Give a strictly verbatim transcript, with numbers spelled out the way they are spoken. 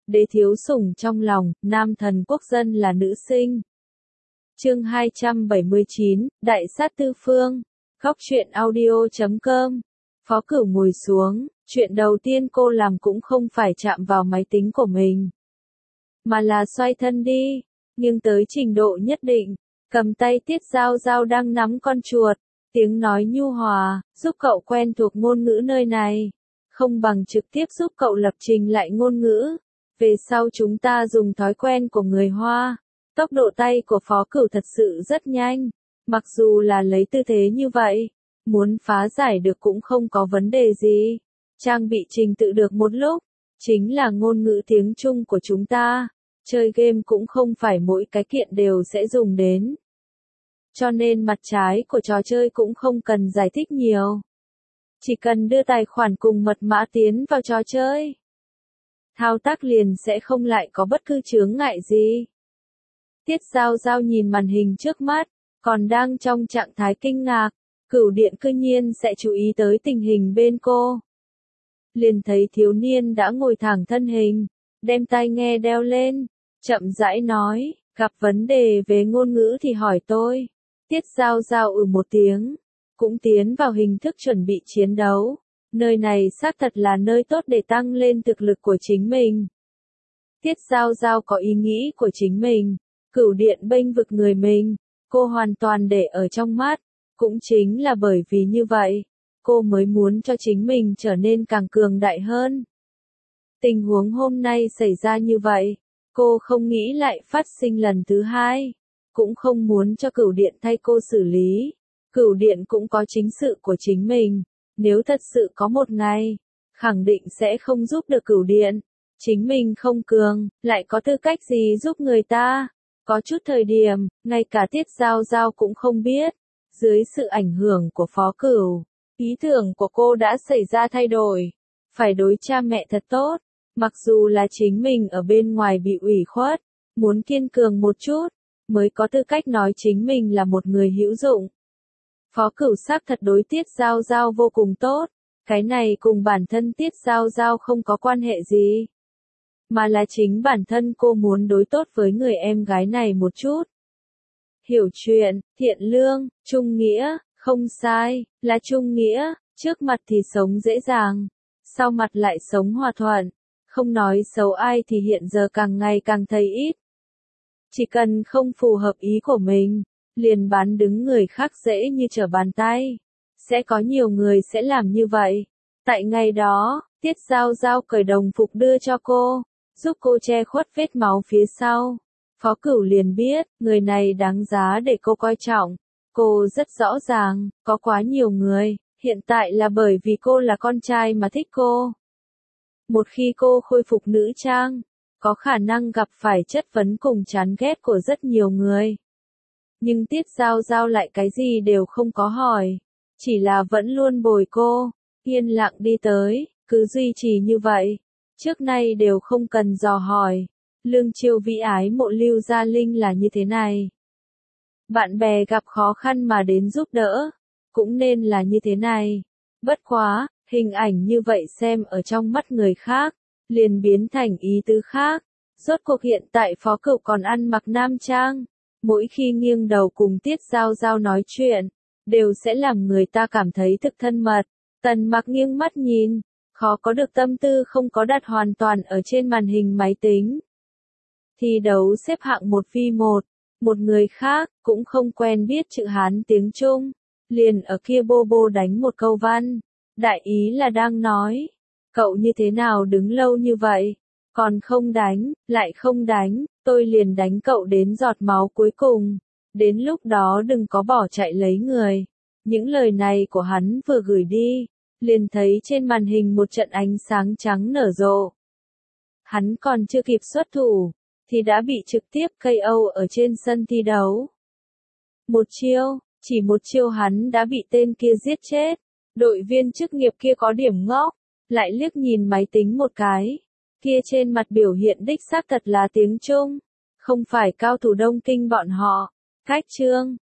đế thiếu sủng trong lòng, nam thần quốc dân là nữ sinh. Chương hai trăm bảy mươi chín, Đại sát tư phương. Góc truyện audio chấm com. Phó Cửu ngồi xuống, chuyện đầu tiên cô làm cũng không phải chạm vào máy tính của mình, mà là xoay thân đi, nhưng tới trình độ nhất định, cầm tay Tiết Giao Giao đang nắm con chuột, tiếng nói nhu hòa, giúp cậu quen thuộc ngôn ngữ nơi này, không bằng trực tiếp giúp cậu lập trình lại ngôn ngữ. Về sau chúng ta dùng thói quen của người Hoa. Tốc độ tay của Phó Cửu thật sự rất nhanh, mặc dù là lấy tư thế như vậy, muốn phá giải được cũng không có vấn đề gì. Trang bị trình tự được một lúc, chính là ngôn ngữ tiếng Trung của chúng ta, chơi game cũng không phải mỗi cái kiện đều sẽ dùng đến. Cho nên mặt trái của trò chơi cũng không cần giải thích nhiều. Chỉ cần đưa tài khoản cùng mật mã tiến vào trò chơi, thao tác liền sẽ không lại có bất cứ chướng ngại gì. Tiết Giao Giao nhìn màn hình trước mắt, còn đang trong trạng thái kinh ngạc, Cửu Điện cư nhiên sẽ chú ý tới tình hình bên cô. Liền thấy thiếu niên đã ngồi thẳng thân hình, đem tai nghe đeo lên, chậm rãi nói, gặp vấn đề về ngôn ngữ thì hỏi tôi. Tiết Giao Giao ừ một tiếng, cũng tiến vào hình thức chuẩn bị chiến đấu. Nơi này xác thật là nơi tốt để tăng lên thực lực của chính mình. Tiết Giao Giao có ý nghĩ của chính mình, Cửu Điện bênh vực người mình, cô hoàn toàn để ở trong mắt, cũng chính là bởi vì như vậy, cô mới muốn cho chính mình trở nên càng cường đại hơn. Tình huống hôm nay xảy ra như vậy, cô không nghĩ lại phát sinh lần thứ hai, cũng không muốn cho Cửu Điện thay cô xử lý. Cửu Điện cũng có chính sự của chính mình. Nếu thật sự có một ngày, khẳng định sẽ không giúp được Cửu Điện. Chính mình không cường, lại có tư cách gì giúp người ta? Có chút thời điểm, ngay cả Tiết Giao Giao cũng không biết. Dưới sự ảnh hưởng của Phó Cửu, ý tưởng của cô đã xảy ra thay đổi. Phải đối cha mẹ thật tốt, mặc dù là chính mình ở bên ngoài bị ủy khuất, muốn kiên cường một chút, mới có tư cách nói chính mình là một người hữu dụng. Phó Cửu xác thật đối Tiết Giao Giao vô cùng tốt, cái này cùng bản thân Tiết Giao Giao không có quan hệ gì, mà là chính bản thân cô muốn đối tốt với người em gái này một chút. Hiểu chuyện, thiện lương, trung nghĩa, không sai, là trung nghĩa, trước mặt thì sống dễ dàng, sau mặt lại sống hòa thuận, không nói xấu ai thì hiện giờ càng ngày càng thấy ít. Chỉ cần không phù hợp ý của mình, liền bán đứng người khác dễ như trở bàn tay. Sẽ có nhiều người sẽ làm như vậy. Tại ngày đó, Tiết Giao Giao cởi đồng phục đưa cho cô, giúp cô che khuất vết máu phía sau. Phó Cửu liền biết, người này đáng giá để cô coi trọng. Cô rất rõ ràng, có quá nhiều người, hiện tại là bởi vì cô là con trai mà thích cô. Một khi cô khôi phục nữ trang, có khả năng gặp phải chất vấn cùng chán ghét của rất nhiều người. Nhưng Tiết Giao Giao lại cái gì đều không có hỏi, chỉ là vẫn luôn bồi cô, yên lặng đi tới, cứ duy trì như vậy. Trước nay đều không cần dò hỏi, Lương Chiêu Vĩ ái mộ Lưu Gia Linh là như thế này. Bạn bè gặp khó khăn mà đến giúp đỡ, cũng nên là như thế này. Bất quá, hình ảnh như vậy xem ở trong mắt người khác, liền biến thành ý tứ khác. Rốt cuộc hiện tại Phó Cửu còn ăn mặc nam trang. Mỗi khi nghiêng đầu cùng Tiết Giao Giao nói chuyện, đều sẽ làm người ta cảm thấy thực thân mật. Tần Mặc nghiêng mắt nhìn, khó có được tâm tư không có đặt hoàn toàn ở trên màn hình máy tính. Thi đấu xếp hạng một vi một, một người khác, cũng không quen biết chữ Hán tiếng Trung, liền ở kia bô bô đánh một câu văn. Đại ý là đang nói, cậu như thế nào đứng lâu như vậy, còn không đánh, lại không đánh, tôi liền đánh cậu đến giọt máu cuối cùng, đến lúc đó đừng có bỏ chạy lấy người. Những lời này của hắn vừa gửi đi, liền thấy trên màn hình một trận ánh sáng trắng nở rộ. Hắn còn chưa kịp xuất thủ, thì đã bị trực tiếp ca o ở trên sân thi đấu. Một chiêu, chỉ một chiêu hắn đã bị tên kia giết chết. Đội viên chức nghiệp kia có điểm ngốc, lại liếc nhìn máy tính một cái. Kia trên mặt biểu hiện đích xác thật là tiếng Trung, không phải cao thủ Đông Kinh bọn họ. Cách chương,